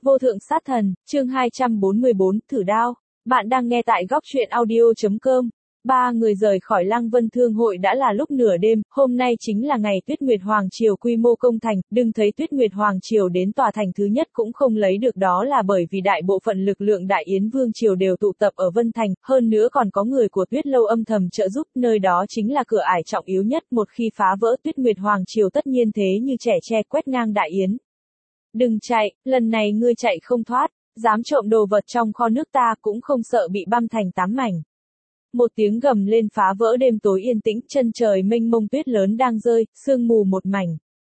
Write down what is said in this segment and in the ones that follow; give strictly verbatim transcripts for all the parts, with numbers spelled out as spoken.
Vô thượng sát thần, chương hai trăm bốn mươi bốn, thử đao. Bạn đang nghe tại góc truyện audio chấm com. Ba người rời khỏi Lăng Vân Thương hội đã là lúc nửa đêm, hôm nay chính là ngày Tuyết Nguyệt Hoàng Triều quy mô công thành, đừng thấy Tuyết Nguyệt Hoàng Triều đến tòa thành thứ nhất cũng không lấy được, đó là bởi vì đại bộ phận lực lượng Đại Yến Vương Triều đều tụ tập ở Vân Thành, hơn nữa còn có người của Tuyết Lâu âm thầm trợ giúp, nơi đó chính là cửa ải trọng yếu nhất, một khi phá vỡ Tuyết Nguyệt Hoàng Triều tất nhiên thế như trẻ tre quét ngang Đại Yến. Đừng chạy, lần này ngươi chạy không thoát, dám trộm đồ vật trong kho nước ta cũng không sợ bị băm thành tám mảnh. Một tiếng gầm lên phá vỡ đêm tối yên tĩnh, chân trời mênh mông tuyết lớn đang rơi, sương mù một mảnh.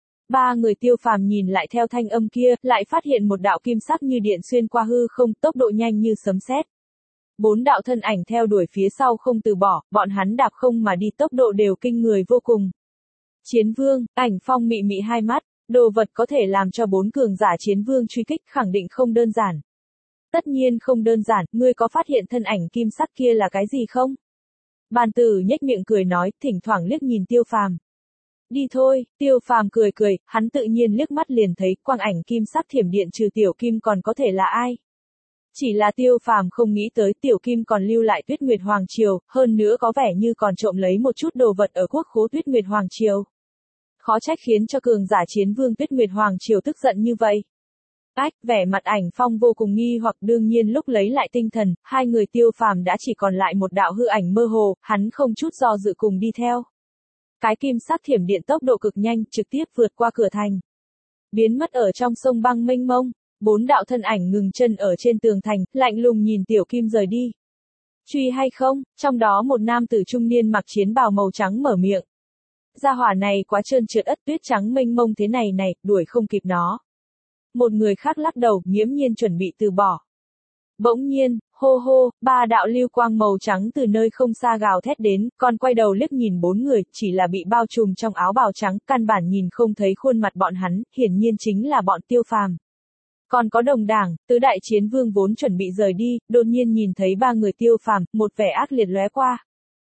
Ba người Tiêu Phàm nhìn lại theo thanh âm kia, lại phát hiện một đạo kim sắc như điện xuyên qua hư không, tốc độ nhanh như sấm sét. Bốn đạo thân ảnh theo đuổi phía sau không từ bỏ, bọn hắn đạp không mà đi, tốc độ đều kinh người vô cùng. Chiến Vương, Ảnh Phong mị mị hai mắt. Đồ vật có thể làm cho bốn cường giả chiến vương truy kích khẳng định không đơn giản. Tất nhiên không đơn giản, ngươi có phát hiện thân ảnh kim sắc kia là cái gì không? Bàn Tử nhếch miệng cười nói, thỉnh thoảng liếc nhìn Tiêu Phàm. Đi thôi, Tiêu Phàm cười cười, hắn tự nhiên liếc mắt liền thấy quang ảnh kim sắc thiểm điện trừ Tiểu Kim còn có thể là ai. Chỉ là Tiêu Phàm không nghĩ tới Tiểu Kim còn lưu lại Tuyết Nguyệt Hoàng Triều, hơn nữa có vẻ như còn trộm lấy một chút đồ vật ở quốc khố Tuyết Nguyệt Hoàng Triều. Khó trách khiến cho cường giả chiến vương Tuyết Nguyệt Hoàng Triều tức giận như vậy. Ách, vẻ mặt Ảnh Phong vô cùng nghi hoặc, đương nhiên lúc lấy lại tinh thần, hai người Tiêu Phàm đã chỉ còn lại một đạo hư ảnh mơ hồ, hắn không chút do dự cùng đi theo. Cái kim sắc thiểm điện tốc độ cực nhanh, trực tiếp vượt qua cửa thành. Biến mất ở trong sông băng mênh mông, bốn đạo thân ảnh ngừng chân ở trên tường thành, lạnh lùng nhìn Tiểu Kim rời đi. Truy hay không, trong đó một nam tử trung niên mặc chiến bào màu trắng mở miệng. Gia hỏa này quá trơn trượt, ất tuyết trắng mênh mông thế này này, đuổi không kịp nó. Một người khác lắc đầu, nghiễm nhiên chuẩn bị từ bỏ. Bỗng nhiên, hô hô, ba đạo lưu quang màu trắng từ nơi không xa gào thét đến, còn quay đầu liếc nhìn bốn người, chỉ là bị bao trùm trong áo bào trắng, căn bản nhìn không thấy khuôn mặt bọn hắn, hiển nhiên chính là bọn Tiêu Phàm. Còn có Đồng Đảng, tứ đại chiến vương vốn chuẩn bị rời đi, đột nhiên nhìn thấy ba người Tiêu Phàm, một vẻ ác liệt lóe qua.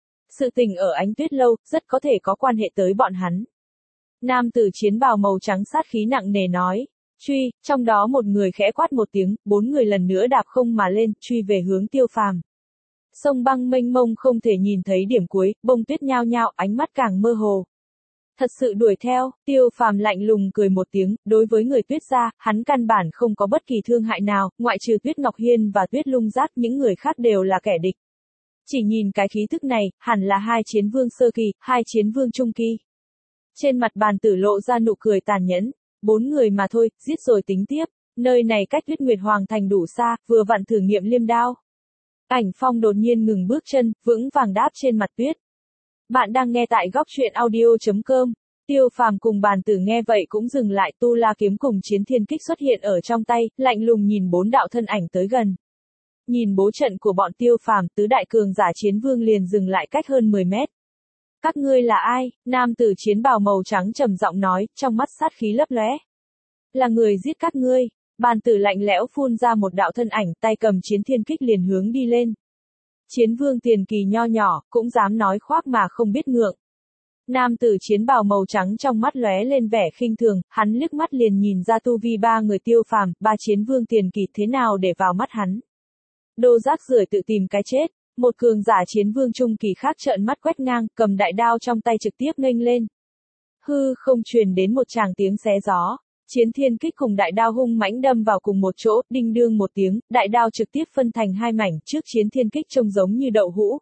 Sự tình ở Ánh Tuyết Lâu, rất có thể có quan hệ tới bọn hắn. Nam tử chiến bào màu trắng sát khí nặng nề nói. Truy, trong đó một người khẽ quát một tiếng, bốn người lần nữa đạp không mà lên, truy về hướng Tiêu Phàm. Sông băng mênh mông không thể nhìn thấy điểm cuối, bông tuyết nhao nhao, ánh mắt càng mơ hồ. Thật sự đuổi theo, Tiêu Phàm lạnh lùng cười một tiếng, đối với người Tuyết gia, hắn căn bản không có bất kỳ thương hại nào, ngoại trừ Tuyết Ngọc Hiên và Tuyết Lung Giác, những người khác đều là kẻ địch. Chỉ nhìn cái khí thức này, hẳn là hai chiến vương sơ kỳ, hai chiến vương trung kỳ. Trên mặt Bàn Tử lộ ra nụ cười tàn nhẫn. Bốn người mà thôi, giết rồi tính tiếp. Nơi này cách Tuyết Nguyệt Hoàng thành đủ xa, vừa vặn thử nghiệm liêm đao. Ảnh Phong đột nhiên ngừng bước chân, vững vàng đáp trên mặt tuyết. Bạn đang nghe tại góc truyện audio chấm com. Tiêu Phàm cùng Bàn Tử nghe vậy cũng dừng lại, tu la kiếm cùng chiến thiên kích xuất hiện ở trong tay, lạnh lùng nhìn bốn đạo thân ảnh tới gần. Nhìn bố trận của bọn Tiêu Phàm, tứ đại cường giả chiến vương liền dừng lại cách hơn mười mét. Các ngươi là ai? Nam tử chiến bào màu trắng trầm giọng nói, trong mắt sát khí lấp lóe. Là người giết các ngươi. Bàn Tử lạnh lẽo phun ra một đạo thân ảnh, tay cầm chiến thiên kích liền hướng đi lên. Chiến vương tiền kỳ nho nhỏ, cũng dám nói khoác mà không biết ngượng. Nam tử chiến bào màu trắng trong mắt lóe lên vẻ khinh thường, hắn liếc mắt liền nhìn ra tu vi ba người Tiêu Phàm, ba chiến vương tiền kỳ thế nào để vào mắt hắn. Đồ rác rưởi tự tìm cái chết. Một cường giả chiến vương trung kỳ khác trợn mắt quét ngang, cầm đại đao trong tay trực tiếp nghênh lên. Hư không truyền đến một tràng tiếng xé gió. Chiến thiên kích cùng đại đao hung mãnh đâm vào cùng một chỗ, đinh đương một tiếng, đại đao trực tiếp phân thành hai mảnh, trước chiến thiên kích trông giống như đậu hũ.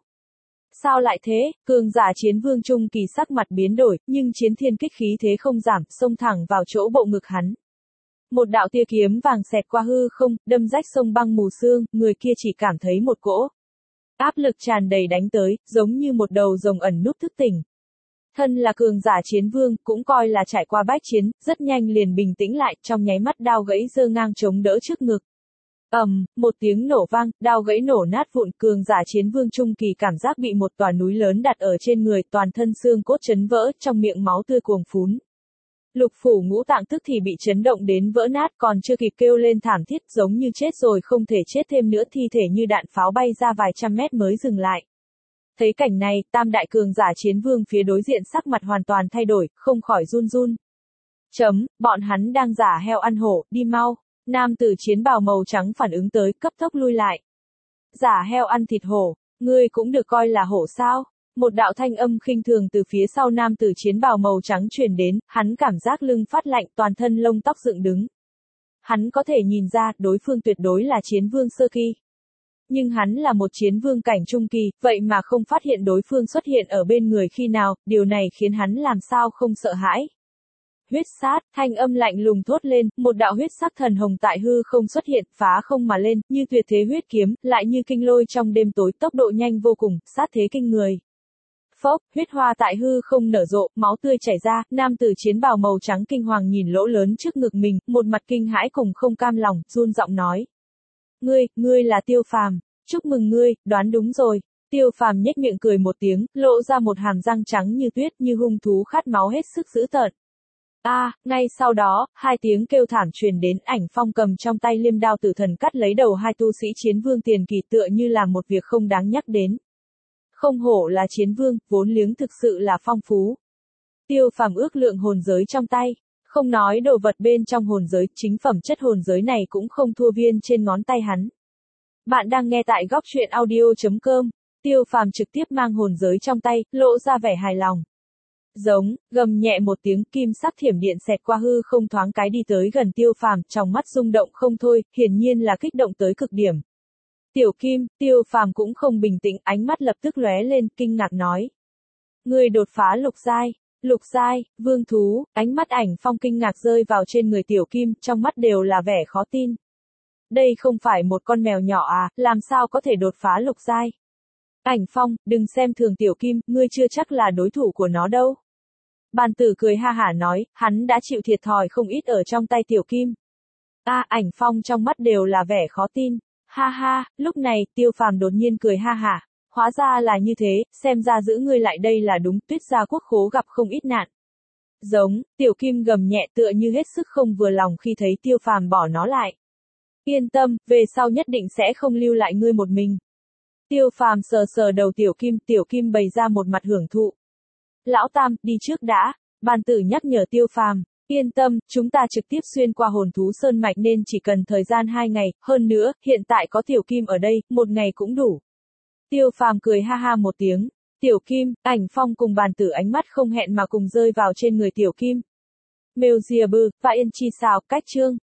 Sao lại thế? Cường giả chiến vương trung kỳ sắc mặt biến đổi, nhưng chiến thiên kích khí thế không giảm, xông thẳng vào chỗ bộ ngực hắn. Một đạo tia kiếm vàng xẹt qua hư không, đâm rách sông băng mù sương, người kia chỉ cảm thấy một cỗ áp lực tràn đầy đánh tới, giống như một đầu rồng ẩn núp thức tỉnh. Thân là cường giả chiến vương, cũng coi là trải qua bách chiến, rất nhanh liền bình tĩnh lại, trong nháy mắt đao gãy giơ ngang chống đỡ trước ngực. Ầm, um, một tiếng nổ vang, đao gãy nổ nát vụn, cường giả chiến vương trung kỳ cảm giác bị một tòa núi lớn đặt ở trên người, toàn thân xương cốt chấn vỡ, trong miệng máu tươi cuồng phún. Lục phủ ngũ tạng tức thì bị chấn động đến vỡ nát, còn chưa kịp kêu lên thảm thiết, giống như chết rồi không thể chết thêm nữa, thi thể như đạn pháo bay ra vài trăm mét mới dừng lại. Thấy cảnh này, tam đại cường giả chiến vương phía đối diện sắc mặt hoàn toàn thay đổi, không khỏi run run. Chấm, bọn hắn đang giả heo ăn hổ, đi mau. Nam tử chiến bào màu trắng phản ứng tới, cấp tốc lui lại. Giả heo ăn thịt hổ, ngươi cũng được coi là hổ sao? Một đạo thanh âm khinh thường từ phía sau nam tử chiến bào màu trắng truyền đến, hắn cảm giác lưng phát lạnh, toàn thân lông tóc dựng đứng. Hắn có thể nhìn ra, đối phương tuyệt đối là chiến vương sơ kỳ. Nhưng hắn là một chiến vương cảnh trung kỳ, vậy mà không phát hiện đối phương xuất hiện ở bên người khi nào, điều này khiến hắn làm sao không sợ hãi. Huyết sát, thanh âm lạnh lùng thốt lên, một đạo huyết sắc thần hồng tại hư không xuất hiện, phá không mà lên, như tuyệt thế huyết kiếm, lại như kinh lôi trong đêm tối, tốc độ nhanh vô cùng, sát thế kinh người. Phốc, huyết hoa tại hư không nở rộ, máu tươi chảy ra, nam tử chiến bào màu trắng kinh hoàng nhìn lỗ lớn trước ngực mình, một mặt kinh hãi cùng không cam lòng, run giọng nói. Ngươi, ngươi là Tiêu Phàm, chúc mừng ngươi, đoán đúng rồi. Tiêu Phàm nhếch miệng cười một tiếng, lộ ra một hàm răng trắng như tuyết, như hung thú khát máu hết sức dữ tợn. A, à, ngay sau đó, hai tiếng kêu thảm truyền đến, Ảnh Phong cầm trong tay liêm đao tử thần cắt lấy đầu hai tu sĩ chiến vương tiền kỳ tựa như là một việc không đáng nhắc đến. Không hổ là chiến vương, vốn liếng thực sự là phong phú. Tiêu Phàm ước lượng hồn giới trong tay, không nói đồ vật bên trong hồn giới, chính phẩm chất hồn giới này cũng không thua viên trên ngón tay hắn. Bạn đang nghe tại góc truyện audio chấm com, Tiêu Phàm trực tiếp mang hồn giới trong tay, lộ ra vẻ hài lòng. Giống, gầm nhẹ một tiếng, kim sắc thiểm điện xẹt qua hư không thoáng cái đi tới gần Tiêu Phàm, trong mắt rung động không thôi, hiển nhiên là kích động tới cực điểm. Tiểu Kim, Tiêu Phàm cũng không bình tĩnh, ánh mắt lập tức lóe lên, kinh ngạc nói. Ngươi đột phá lục giai, lục giai, vương thú, ánh mắt Ảnh Phong kinh ngạc rơi vào trên người Tiểu Kim, trong mắt đều là vẻ khó tin. Đây không phải một con mèo nhỏ à, làm sao có thể đột phá lục giai? Ảnh Phong, đừng xem thường Tiểu Kim, ngươi chưa chắc là đối thủ của nó đâu. Bàn tử cười ha hả nói, hắn đã chịu thiệt thòi không ít ở trong tay Tiểu Kim. A, à, Ảnh Phong trong mắt đều là vẻ khó tin. Ha ha, lúc này, Tiêu Phàm đột nhiên cười ha hả. Hóa ra là như thế, xem ra giữ ngươi lại đây là đúng, Tuyết gia quốc khố gặp không ít nạn. Giống, Tiểu Kim gầm nhẹ tựa như hết sức không vừa lòng khi thấy Tiêu Phàm bỏ nó lại. Yên tâm, về sau nhất định sẽ không lưu lại ngươi một mình. Tiêu Phàm sờ sờ đầu Tiểu Kim, Tiểu Kim bày ra một mặt hưởng thụ. Lão Tam, đi trước đã. Bàn tử nhắc nhở Tiêu Phàm. Yên tâm, chúng ta trực tiếp xuyên qua hồn thú sơn mạch nên chỉ cần thời gian hai ngày, hơn nữa, hiện tại có Tiểu Kim ở đây, một ngày cũng đủ. Tiêu Phàm cười ha ha một tiếng. Tiểu Kim, Ảnh Phong cùng bàn tử ánh mắt không hẹn mà cùng rơi vào trên người Tiểu Kim. Mèo dìa bư, và yên chi xào, cách chương.